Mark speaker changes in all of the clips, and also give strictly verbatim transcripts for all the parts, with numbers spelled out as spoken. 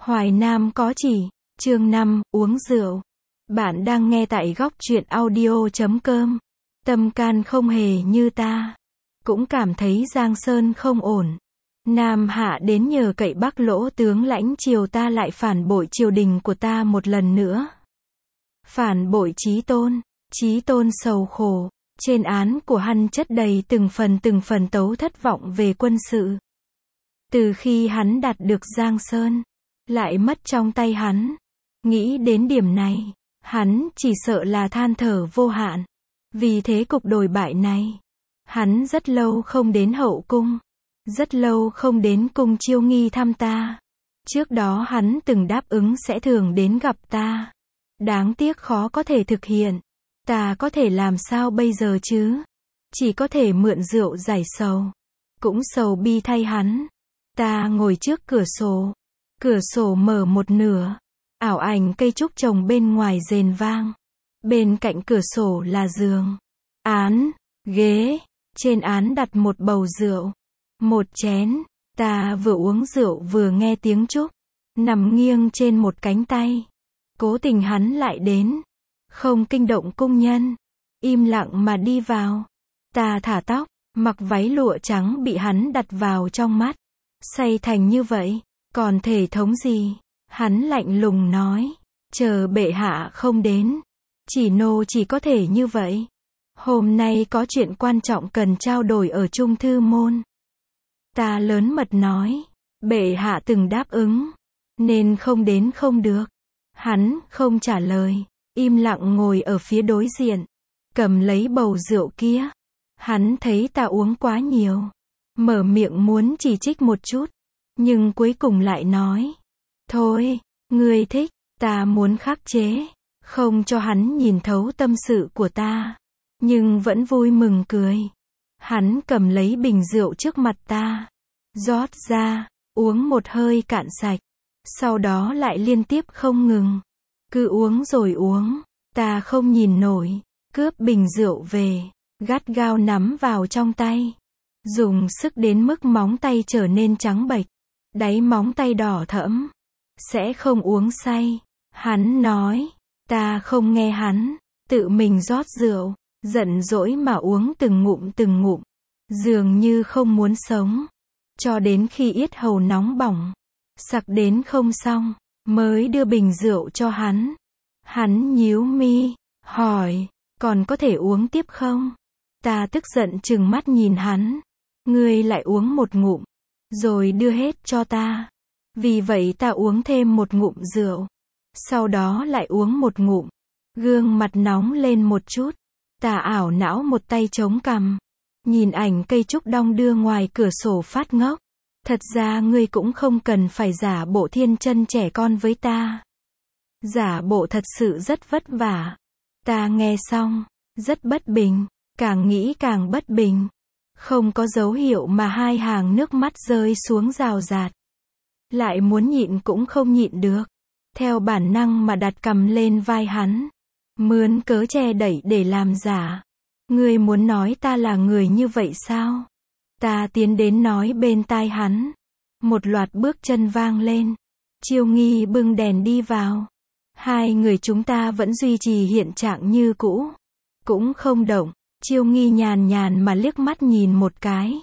Speaker 1: Hoài Nam có chỉ, chương năm, uống rượu. Bạn đang nghe tại góc truyện audio chấm com. Tâm can không hề như ta. Cũng cảm thấy Giang Sơn không ổn. Nam Hạ đến nhờ cậy Bắc Lỗ tướng lãnh triều ta lại phản bội triều đình của ta một lần nữa. Phản bội Chí Tôn. Chí Tôn sầu khổ. Trên án của hắn chất đầy từng phần từng phần tấu thất vọng về quân sự. Từ khi hắn đạt được Giang Sơn, lại mất trong tay hắn. Nghĩ đến điểm này, hắn chỉ sợ là than thở vô hạn. Vì thế cục đồi bại này, hắn rất lâu không đến hậu cung, rất lâu không đến cung Chiêu Nghi thăm ta. Trước đó hắn từng đáp ứng sẽ thường đến gặp ta. Đáng tiếc khó có thể thực hiện. Ta có thể làm sao bây giờ chứ? Chỉ có thể mượn rượu giải sầu. Cũng sầu bi thay hắn. Ta ngồi trước cửa sổ. Cửa sổ mở một nửa. Ảo ảnh cây trúc trồng bên ngoài rền vang. Bên cạnh cửa sổ là giường, án, ghế. Trên án đặt một bầu rượu, một chén. Ta vừa uống rượu vừa nghe tiếng trúc. Nằm nghiêng trên một cánh tay. Cố tình hắn lại đến. Không kinh động cung nhân. Im lặng mà đi vào. Ta thả tóc, mặc váy lụa trắng bị hắn đặt vào trong mắt. Say thành như vậy, còn thể thống gì? Hắn lạnh lùng nói. Chờ bệ hạ không đến. Chỉ nô chỉ có thể như vậy. Hôm nay có chuyện quan trọng cần trao đổi ở Trung Thư Môn. Ta lớn mật nói. Bệ hạ từng đáp ứng. Nên không đến không được. Hắn không trả lời. Im lặng ngồi ở phía đối diện. Cầm lấy bầu rượu kia. Hắn thấy ta uống quá nhiều. Mở miệng muốn chỉ trích một chút. Nhưng cuối cùng lại nói. Thôi, ngươi thích. Ta muốn khắc chế. Không cho hắn nhìn thấu tâm sự của ta. Nhưng vẫn vui mừng cười. Hắn cầm lấy bình rượu trước mặt ta. Rót ra. Uống một hơi cạn sạch. Sau đó lại liên tiếp không ngừng. Cứ uống rồi uống. Ta không nhìn nổi. Cướp bình rượu về. Gắt gao nắm vào trong tay. Dùng sức đến mức móng tay trở nên trắng bệch. Đáy móng tay đỏ thẫm. Sẽ không uống say. Hắn nói. Ta không nghe hắn. Tự mình rót rượu. Giận dỗi mà uống từng ngụm từng ngụm. Dường như không muốn sống. Cho đến khi yết hầu nóng bỏng. Sặc đến không xong. Mới đưa bình rượu cho hắn. Hắn nhíu mi. Hỏi. Còn có thể uống tiếp không? Ta tức giận trừng mắt nhìn hắn. Ngươi lại uống một ngụm. Rồi đưa hết cho ta. Vì vậy ta uống thêm một ngụm rượu. Sau đó lại uống một ngụm. Gương mặt nóng lên một chút. Ta ảo não một tay chống cằm. Nhìn ảnh cây trúc đong đưa ngoài cửa sổ phát ngốc. Thật ra ngươi cũng không cần phải giả bộ thiên chân trẻ con với ta. Giả bộ thật sự rất vất vả. Ta nghe xong. Rất bất bình. Càng nghĩ càng bất bình. Không có dấu hiệu mà hai hàng nước mắt rơi xuống rào rạt. Lại muốn nhịn cũng không nhịn được. Theo bản năng mà đặt cằm lên vai hắn. Mướn cớ che đẩy để làm giả. Ngươi muốn nói ta là người như vậy sao? Ta tiến đến nói bên tai hắn. Một loạt bước chân vang lên. Chiêu Nghi bưng đèn đi vào. Hai người chúng ta vẫn duy trì hiện trạng như cũ. Cũng không động. Chiêu Nghi nhàn nhàn mà liếc mắt nhìn một cái.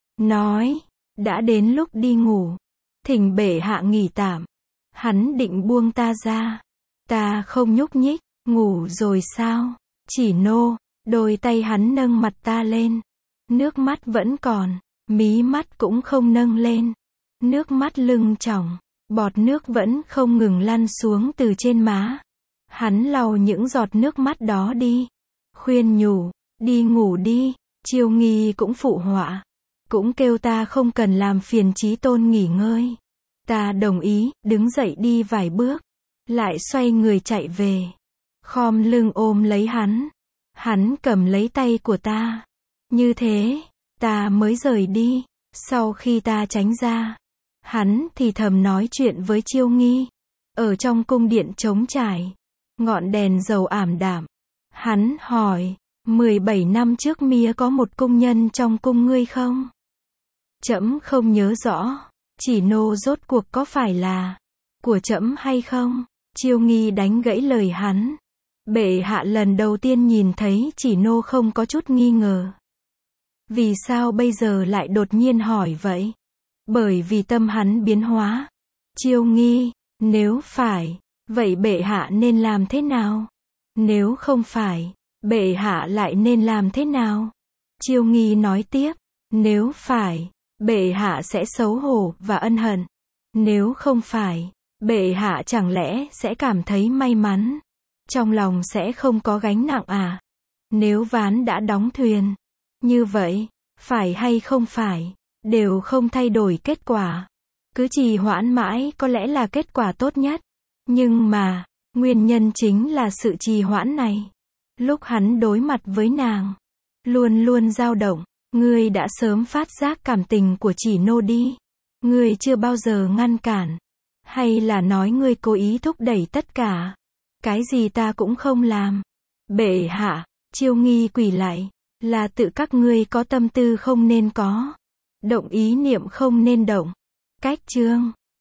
Speaker 1: Nói. Đã đến lúc đi ngủ. Thỉnh bệ hạ nghỉ tạm. Hắn định buông ta ra. Ta không nhúc nhích. Ngủ rồi sao? Chỉ nô. Đôi tay hắn nâng mặt ta lên. Nước mắt vẫn còn. Mí mắt cũng không nâng lên. Nước mắt lưng tròng. Bọt nước vẫn không ngừng lăn xuống từ trên má. Hắn lau những giọt nước mắt đó đi. Khuyên nhủ. Đi ngủ đi. Chiêu Nghi cũng phụ họa. Cũng kêu ta không cần làm phiền Chí Tôn nghỉ ngơi. Ta đồng ý. Đứng dậy đi vài bước. Lại xoay người chạy về. Khom lưng ôm lấy hắn. Hắn cầm lấy tay của ta. Như thế. Ta mới rời đi. Sau khi ta tránh ra. Hắn thì thầm nói chuyện với Chiêu Nghi. Ở trong cung điện trống trải. Ngọn đèn dầu ảm đạm. Hắn hỏi. mười bảy năm trước mía có một cung nhân trong cung ngươi không? Trẫm không nhớ rõ. Chỉ nô rốt cuộc có phải là. của trẫm hay không? Chiêu Nghi đánh gãy lời hắn. Bệ hạ lần đầu tiên nhìn thấy chỉ nô không có chút nghi ngờ. Vì sao bây giờ lại đột nhiên hỏi vậy? Bởi vì tâm hắn biến hóa. Chiêu Nghi, nếu phải, vậy bệ hạ nên làm thế nào? Nếu không phải, bệ hạ lại nên làm thế nào? Chiêu Nghi nói tiếp, nếu phải, bệ hạ sẽ xấu hổ và ân hận. Nếu không phải, bệ hạ chẳng lẽ sẽ cảm thấy may mắn? Trong lòng sẽ không có gánh nặng à? Nếu ván đã đóng thuyền, như vậy, phải hay không phải, đều không thay đổi kết quả. Cứ trì hoãn mãi có lẽ là kết quả tốt nhất. Nhưng mà, nguyên nhân chính là sự trì hoãn này. Lúc hắn đối mặt với nàng, luôn luôn dao động, ngươi đã sớm phát giác cảm tình của chỉ nô đi. Ngươi chưa bao giờ ngăn cản. Hay là nói ngươi cố ý thúc đẩy tất cả? Cái gì ta cũng không làm. Bệ hạ, Chiêu Nghi quỳ lại, là tự các ngươi có tâm tư không nên có. Động ý niệm không nên động. Cách chương